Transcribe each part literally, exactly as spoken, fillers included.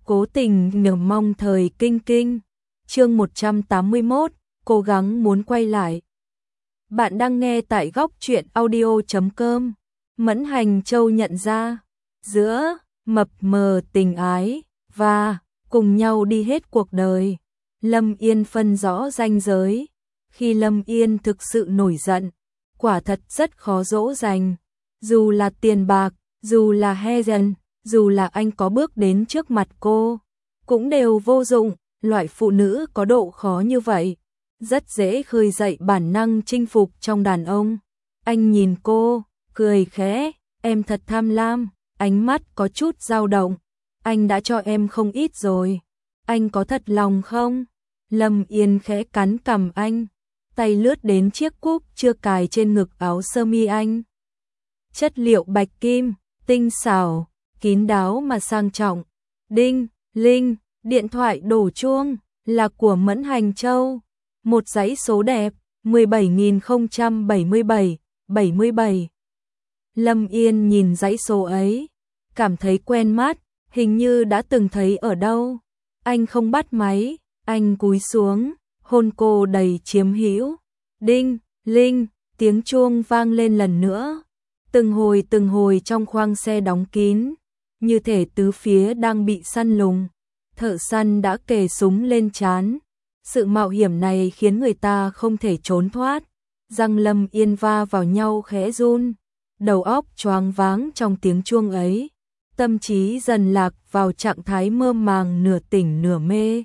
Cố tình nhờ mong thời kinh kinh. Chương một trăm tám mươi mốt, cố gắng muốn quay lại. Bạn đang nghe tại góc truyện audio chấm com. Mẫn Hành Châu nhận ra, giữa mập mờ tình ái và cùng nhau đi hết cuộc đời, Lâm Yên phân rõ ranh giới. Khi Lâm Yên thực sự nổi giận, quả thật rất khó dỗ dành. Dù là tiền bạc, dù là Heaven, dù là anh có bước đến trước mặt cô, cũng đều vô dụng. Loại phụ nữ có độ khó như vậy, rất dễ khơi dậy bản năng chinh phục trong đàn ông. Anh nhìn cô, cười khẽ, em thật tham lam, ánh mắt có chút dao động. Anh đã cho em không ít rồi, anh có thật lòng không? Lâm Yên khẽ cắn cằm anh, tay lướt đến chiếc cúc chưa cài trên ngực áo sơ mi anh. Chất liệu bạch kim, tinh xảo, kín đáo mà sang trọng. Đinh, linh, điện thoại đổ chuông, là của Mẫn Hành Châu. Một dãy số đẹp, mười bảy nghìn không trăm bảy mươi bảy, bảy mươi bảy. Lâm Yên nhìn dãy số ấy, cảm thấy quen mắt, hình như đã từng thấy ở đâu. Anh không bắt máy, anh cúi xuống, hôn cô đầy chiếm hữu. Đinh, linh, tiếng chuông vang lên lần nữa. Từng hồi từng hồi trong khoang xe đóng kín, như thể tứ phía đang bị săn lùng. Thợ săn đã kề súng lên trán. Sự mạo hiểm này khiến người ta không thể trốn thoát. Răng Lâm Yên va vào nhau khẽ run, đầu óc choáng váng trong tiếng chuông ấy. Tâm trí dần lạc vào trạng thái mơ màng nửa tỉnh nửa mê.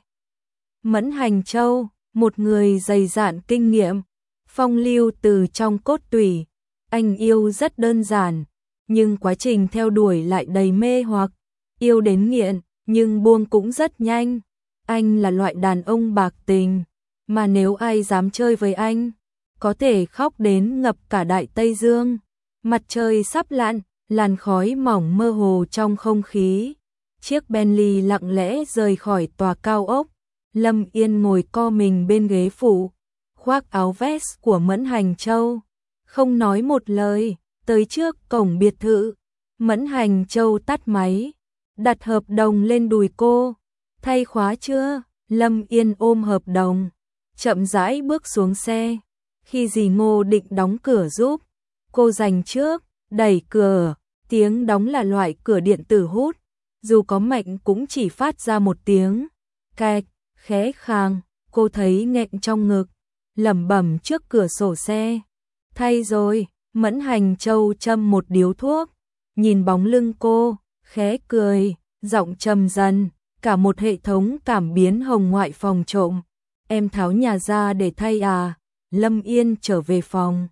Mẫn Hành Châu, một người dày dạn kinh nghiệm, phong lưu từ trong cốt tủy. Anh yêu rất đơn giản, nhưng quá trình theo đuổi lại đầy mê hoặc. Yêu đến nghiện, nhưng buông cũng rất nhanh. Anh là loại đàn ông bạc tình, mà nếu ai dám chơi với anh, có thể khóc đến ngập cả Đại Tây Dương. Mặt trời sắp lặn, làn khói mỏng mơ hồ trong không khí. Chiếc Bentley lặng lẽ rời khỏi tòa cao ốc. Lâm Yên ngồi co mình bên ghế phụ, khoác áo vest của Mẫn Hành Châu, không nói một lời. Tới trước cổng biệt thự, Mẫn Hành Châu tắt máy, đặt hợp đồng lên đùi cô. Thay khóa chưa? Lâm Yên ôm hợp đồng, chậm rãi bước xuống xe. Khi dì Ngô định đóng cửa giúp, cô giành trước, đẩy cửa. Tiếng đóng là loại cửa điện tử hút, dù có mạnh cũng chỉ phát ra một tiếng cạch, khẽ khàng. Cô thấy nghẹn trong ngực, lẩm bẩm trước cửa sổ xe. Thay rồi. Mẫn Hành Châu châm một điếu thuốc, nhìn bóng lưng cô, khẽ cười, giọng trầm dần, cả một hệ thống cảm biến hồng ngoại phòng trộm. Em tháo nhà ra để thay à? Lâm Yên trở về phòng,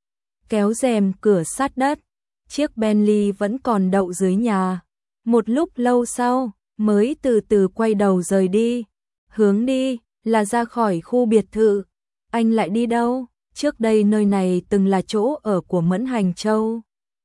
kéo rèm cửa sát đất. Chiếc Bentley vẫn còn đậu dưới nhà. Một lúc lâu sau, mới từ từ quay đầu rời đi. Hướng đi là ra khỏi khu biệt thự. Anh lại đi đâu? Trước đây nơi này từng là chỗ ở của Mẫn Hành Châu.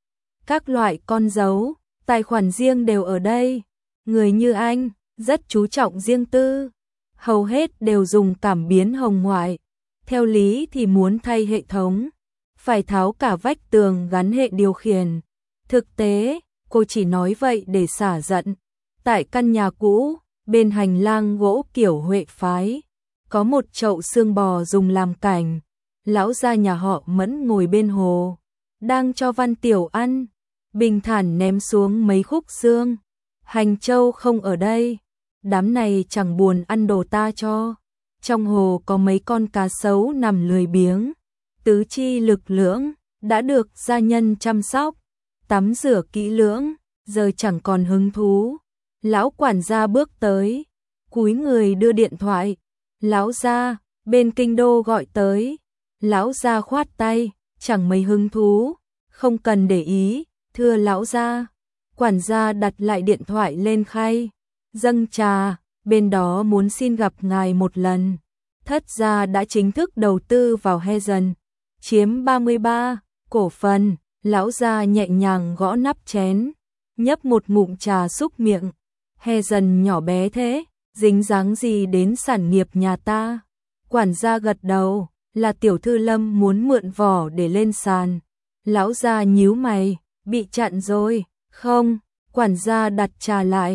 Các loại con dấu, tài khoản riêng đều ở đây. Người như anh, rất chú trọng riêng tư. Hầu hết đều dùng cảm biến hồng ngoại. Theo lý thì muốn thay hệ thống, phải tháo cả vách tường gắn hệ điều khiển. Thực tế, cô chỉ nói vậy để xả giận. Tại căn nhà cũ, bên hành lang gỗ kiểu Huệ phái, có một chậu xương bò dùng làm cảnh. Lão gia nhà họ Mẫn ngồi bên hồ, đang cho Văn Tiểu ăn, bình thản ném xuống mấy khúc xương. Hành Châu không ở đây, đám này chẳng buồn ăn đồ ta cho. Trong hồ có mấy con cá sấu nằm lười biếng, tứ chi lực lưỡng, đã được gia nhân chăm sóc, tắm rửa kỹ lưỡng, giờ chẳng còn hứng thú. Lão quản gia bước tới, cúi người đưa điện thoại. Lão gia, bên kinh đô gọi tới. Lão gia khoát tay, chẳng mấy hứng thú, không cần để ý, thưa lão gia. Quản gia đặt lại điện thoại lên khay, dâng trà, bên đó muốn xin gặp ngài một lần. Thất gia đã chính thức đầu tư vào Heaven, chiếm ba mươi ba cổ phần. Lão gia nhẹ nhàng gõ nắp chén, nhấp một ngụm trà xúc miệng. Heaven nhỏ bé thế, dính dáng gì đến sản nghiệp nhà ta? Quản gia gật đầu. Là tiểu thư Lâm muốn mượn vỏ để lên sàn. Lão gia nhíu mày, bị chặn rồi. Không, quản gia đặt trà lại.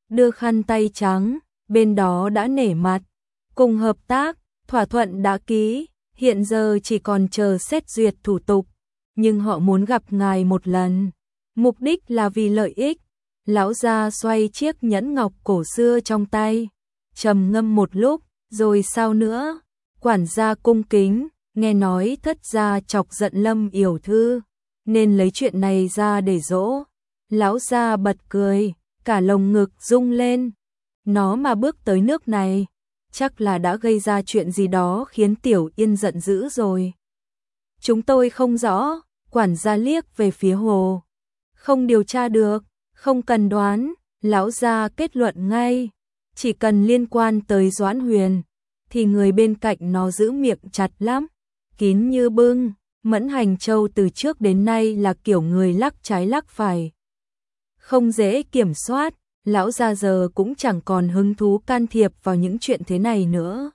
đưa khăn tay trắng, bên đó đã nể mặt, cùng hợp tác, thỏa thuận đã ký, hiện giờ chỉ còn chờ xét duyệt thủ tục, nhưng họ muốn gặp ngài một lần, mục đích là vì lợi ích. Lão gia xoay chiếc nhẫn ngọc cổ xưa trong tay, trầm ngâm một lúc, rồi sao nữa? Quản gia cung kính, nghe nói thất gia chọc giận Lâm Yểu Thư, nên lấy chuyện này ra để dỗ. Lão gia bật cười, cả lồng ngực rung lên. Nó mà bước tới nước này, chắc là đã gây ra chuyện gì đó khiến Tiểu Yên giận dữ rồi. Chúng tôi không rõ, quản gia liếc về phía Hồ. Không điều tra được, không cần đoán, lão gia kết luận ngay. Chỉ cần liên quan tới Doãn Huyền, thì người bên cạnh nó giữ miệng chặt lắm, kín như bưng. Mẫn Hành Châu từ trước đến nay là kiểu người lắc trái lắc phải, không dễ kiểm soát. Lão gia giờ cũng chẳng còn hứng thú can thiệp vào những chuyện thế này nữa.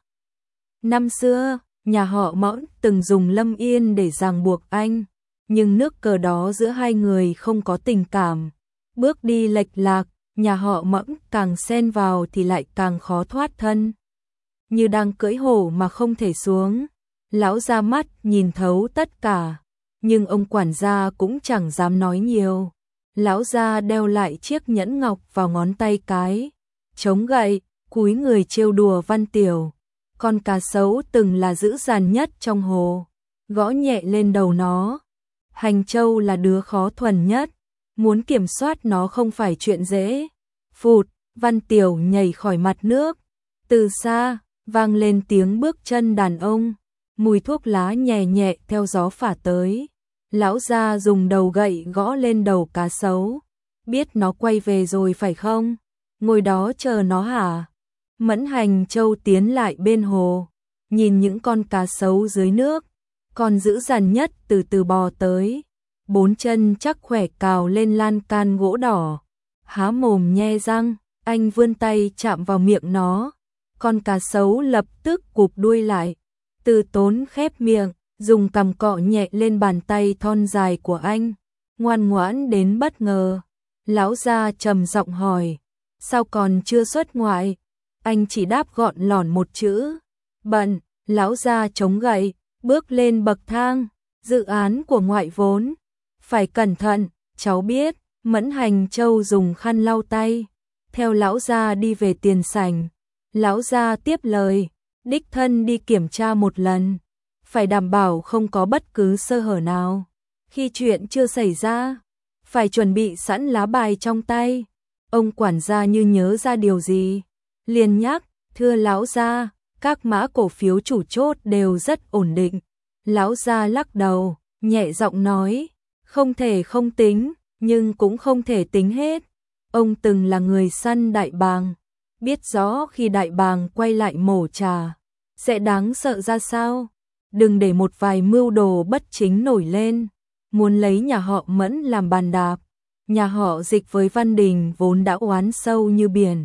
Năm xưa, nhà họ Mẫn từng dùng Lâm Yên để ràng buộc anh, nhưng nước cờ đó giữa hai người không có tình cảm. Bước đi lệch lạc, nhà họ Mẫn càng xen vào thì lại càng khó thoát thân. Như đang cưỡi hổ mà không thể xuống. Lão ra mắt nhìn thấu tất cả, nhưng ông quản gia cũng chẳng dám nói nhiều. Lão gia đeo lại chiếc nhẫn ngọc vào ngón tay cái, chống gậy, cúi người trêu đùa Văn Tiểu. Con cá sấu từng là dữ dằn nhất trong hồ, gõ nhẹ lên đầu nó. Hành Châu là đứa khó thuần nhất, muốn kiểm soát nó không phải chuyện dễ. Phụt, Văn Tiểu nhảy khỏi mặt nước. Từ xa, vang lên tiếng bước chân đàn ông, mùi thuốc lá nhẹ nhẹ theo gió phả tới. Lão gia dùng đầu gậy gõ lên đầu cá sấu. Biết nó quay về rồi phải không? Ngồi đó chờ nó hả? Mẫn Hành Châu tiến lại bên hồ, nhìn những con cá sấu dưới nước. Con dữ dằn nhất từ từ bò tới, bốn chân chắc khỏe cào lên lan can gỗ đỏ. Há mồm nhe răng, anh vươn tay chạm vào miệng nó. Con cá sấu lập tức cụp đuôi lại, Từ Tốn khép miệng, dùng cằm cọ nhẹ lên bàn tay thon dài của anh, ngoan ngoãn đến bất ngờ. Lão gia trầm giọng hỏi, sao còn chưa xuất ngoại? Anh chỉ đáp gọn lỏn một chữ, bận. Lão gia chống gậy, bước lên bậc thang. Dự án của ngoại vốn, phải cẩn thận, cháu biết. Mẫn Hành Châu dùng khăn lau tay, theo lão gia đi về tiền sảnh. Lão gia tiếp lời, đích thân đi kiểm tra một lần, phải đảm bảo không có bất cứ sơ hở nào. Khi chuyện chưa xảy ra, phải chuẩn bị sẵn lá bài trong tay. Ông quản gia như nhớ ra điều gì, liền nhắc, thưa lão gia, các mã cổ phiếu chủ chốt đều rất ổn định. Lão gia lắc đầu, nhẹ giọng nói, không thể không tính, nhưng cũng không thể tính hết. Ông từng là người săn đại bàng, biết rõ khi đại bàng quay lại mổ trà, sẽ đáng sợ ra sao. Đừng để một vài mưu đồ bất chính nổi lên, muốn lấy nhà họ Mẫn làm bàn đạp. Nhà họ Dịch với Văn Đình vốn đã oán sâu như biển.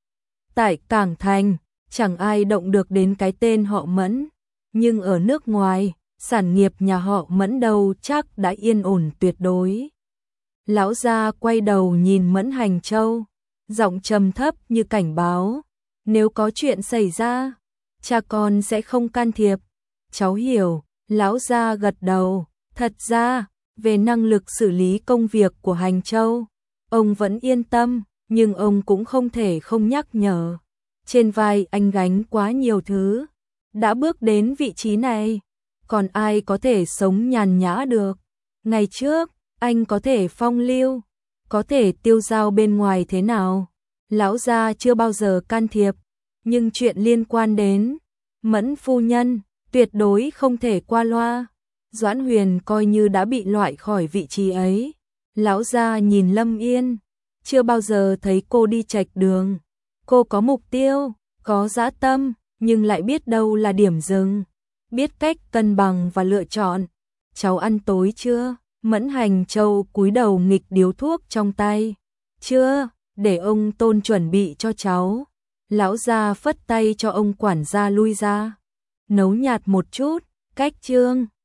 Tại Cảng Thành, chẳng ai động được đến cái tên họ Mẫn, nhưng ở nước ngoài, sản nghiệp nhà họ Mẫn đâu chắc đã yên ổn tuyệt đối. Lão gia quay đầu nhìn Mẫn Hành Châu, giọng trầm thấp như cảnh báo, nếu có chuyện xảy ra, cha con sẽ không can thiệp. Cháu hiểu. Lão gia gật đầu. Thật ra, về năng lực xử lý công việc của Hành Châu, ông vẫn yên tâm, nhưng ông cũng không thể không nhắc nhở. Trên vai anh gánh quá nhiều thứ, đã bước đến vị trí này, còn ai có thể sống nhàn nhã được. Ngày trước, anh có thể phong lưu, có thể tiêu dao bên ngoài thế nào, lão gia chưa bao giờ can thiệp, nhưng chuyện liên quan đến Mẫn phu nhân, tuyệt đối không thể qua loa. Doãn Huyền coi như đã bị loại khỏi vị trí ấy. Lão gia nhìn Lâm Yên, chưa bao giờ thấy cô đi chệch đường. Cô có mục tiêu, có dã tâm, nhưng lại biết đâu là điểm dừng, biết cách cân bằng và lựa chọn. Cháu ăn tối chưa? Mẫn Hành Châu cúi đầu nghịch điếu thuốc trong tay. Chưa, để ông Tôn chuẩn bị cho cháu. Lão gia phất tay cho ông quản gia lui ra. Nấu nhạt một chút, cách trương.